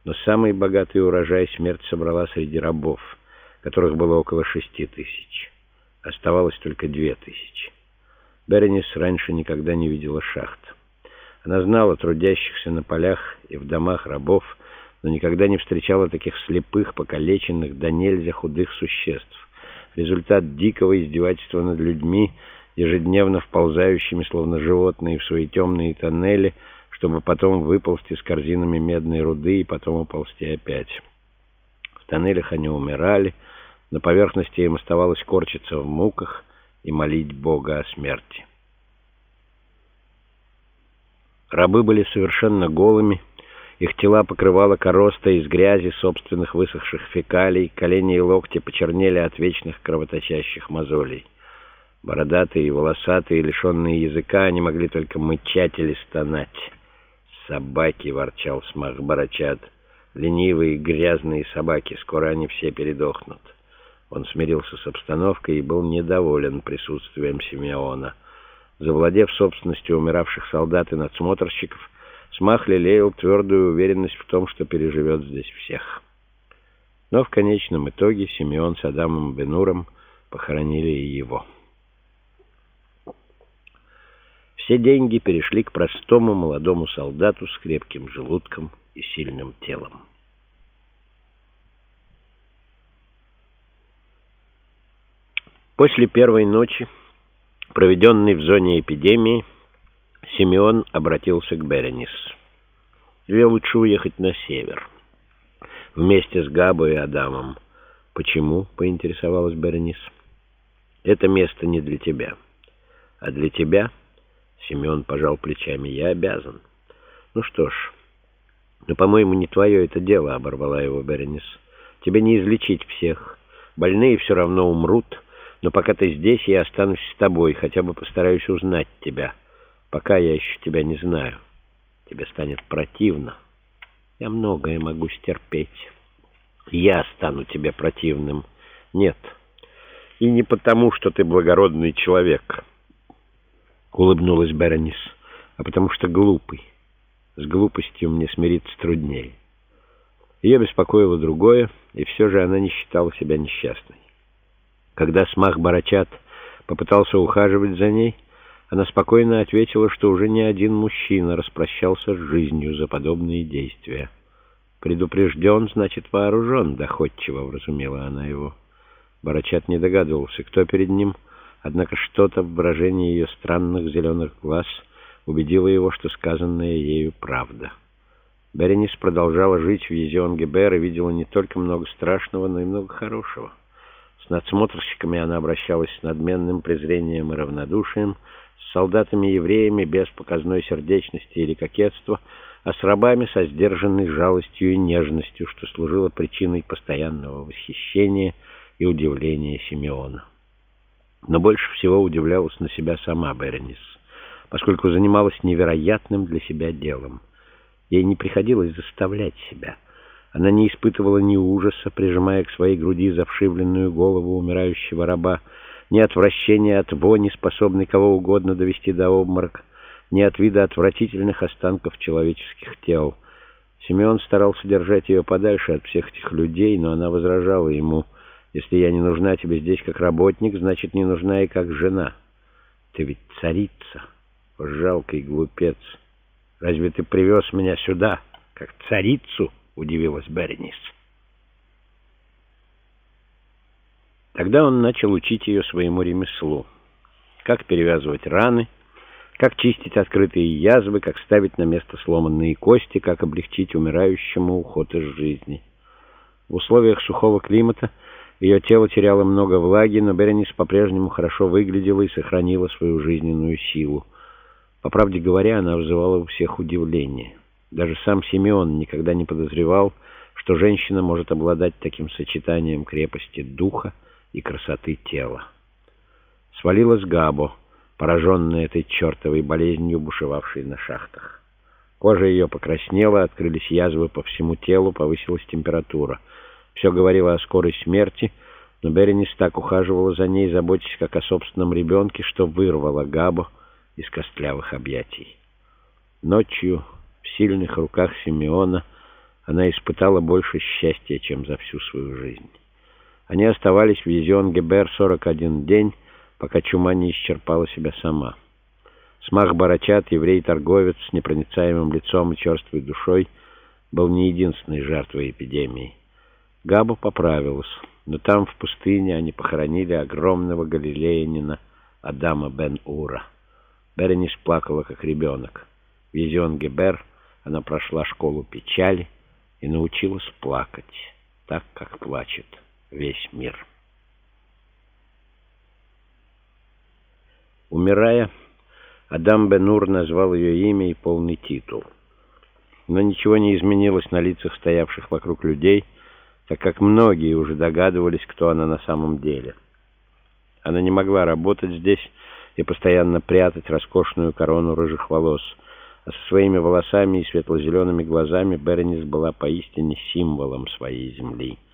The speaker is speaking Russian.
Но самый богатый урожай смерть собрала среди рабов, которых было около 6000. Оставалось только 2000. Беренис раньше никогда не видела шахт. Она знала трудящихся на полях и в домах рабов, но никогда не встречала таких слепых, покалеченных, до нельзя худых существ. Результат дикого издевательства над людьми, ежедневно вползающими, словно животные, в свои темные тоннели, чтобы потом выползти с корзинами медной руды и потом уползти опять. В тоннелях они умирали, на поверхности им оставалось корчиться в муках и молить Бога о смерти. Рабы были совершенно голыми, их тела покрывала короста из грязи собственных высохших фекалий, колени и локти почернели от вечных кровоточащих мозолей. Бородатые и волосатые, лишенные языка, они могли только мычать или стонать. «Собаки!» — ворчал Смах Барачат. «Ленивые, грязные собаки, скоро они все передохнут». Он смирился с обстановкой и был недоволен присутствием Симеона. Завладев собственностью умиравших солдат и надсмотрщиков, Смах лелеял твердую уверенность в том, что переживет здесь всех. Но в конечном итоге Симеон с Адамом Бенуром похоронили и его. Все деньги перешли к простому молодому солдату с крепким желудком и сильным телом. После первой ночи, проведенной в зоне эпидемии, Симеон обратился к Беренис. «Тебе лучше уехать на север, вместе с Габо и Адамом». «Почему?» — поинтересовалась Беренис. «Это место не для тебя. А для тебя...» — Симеон пожал плечами. «Я обязан». «Ну что ж, но, по-моему, не твое это дело», — оборвала его Беренис. «Тебе не излечить всех. Больные все равно умрут. Но пока ты здесь, я останусь с тобой, хотя бы постараюсь узнать тебя. Пока я еще тебя не знаю. Тебе станет противно. Я многое могу стерпеть. Я стану тебе противным. Нет. И не потому, что ты благородный человек», — улыбнулась Беренис, — «а потому что глупый. С глупостью мне смириться труднее». Ее беспокоило другое, и все же она не считала себя несчастной. Когда Смах Барачат попытался ухаживать за ней, она спокойно ответила, что уже не один мужчина распрощался с жизнью за подобные действия. «Предупрежден, значит вооружен», — доходчиво вразумила она его. Барачат не догадывался, кто перед ним, однако что-то в выражении ее странных зеленых глаз убедило его, что сказанное ею правда. Беренис продолжала жить в Езион-Гебер и видела не только много страшного, но и много хорошего. С надсмотрщиками она обращалась с надменным презрением и равнодушием, с солдатами-евреями без показной сердечности или кокетства, а с рабами со сдержанной жалостью и нежностью, что служило причиной постоянного восхищения и удивления Симеона. Но больше всего удивлялась на себя сама Беренис, поскольку занималась невероятным для себя делом. Ей не приходилось заставлять себя. Она не испытывала ни ужаса, прижимая к своей груди завшивленную голову умирающего раба, ни отвращения от вони, способной кого угодно довести до обморока, ни от вида отвратительных останков человеческих тел. Симеон старался держать ее подальше от всех этих людей, но она возражала ему: «Если я не нужна тебе здесь как работник, значит, не нужна и как жена. Ты ведь царица, жалкий глупец. Разве ты привез меня сюда как царицу?» — удивилась Беренис. Тогда он начал учить ее своему ремеслу. Как перевязывать раны, как чистить открытые язвы, как ставить на место сломанные кости, как облегчить умирающему уход из жизни. В условиях сухого климата ее тело теряло много влаги, но Беренис по-прежнему хорошо выглядела и сохранила свою жизненную силу. По правде говоря, она вызывала у всех удивление. Даже сам Симеон никогда не подозревал, что женщина может обладать таким сочетанием крепости духа и красоты тела. Свалилась Габо, пораженная этой чертовой болезнью, бушевавшей на шахтах. Кожа ее покраснела, открылись язвы по всему телу, повысилась температура. Все говорило о скорой смерти, но Беренис так ухаживала за ней, заботясь как о собственном ребенке, что вырвала Габо из костлявых объятий. Ночью в сильных руках Симеона она испытала больше счастья, чем за всю свою жизнь. Они оставались в Езион-Гебер 41 день, пока чума не исчерпала себя сама. Смах Барачат, еврей-торговец с непроницаемым лицом и черствой душой, был не единственной жертвой эпидемии. Габа поправилась, но там, в пустыне, они похоронили огромного галилеянина Адама бен-Ура. Беренис плакала, как ребенок. В Езион-Гебер она прошла школу печали и научилась плакать, так, как плачет весь мир. Умирая, Адам бен-Ур назвал ее имя и полный титул. Но ничего не изменилось на лицах стоявших вокруг людей, так как многие уже догадывались, кто она на самом деле. Она не могла работать здесь и постоянно прятать роскошную корону рыжих волос, а со своими волосами и светло-зелеными глазами Беренис была поистине символом своей земли.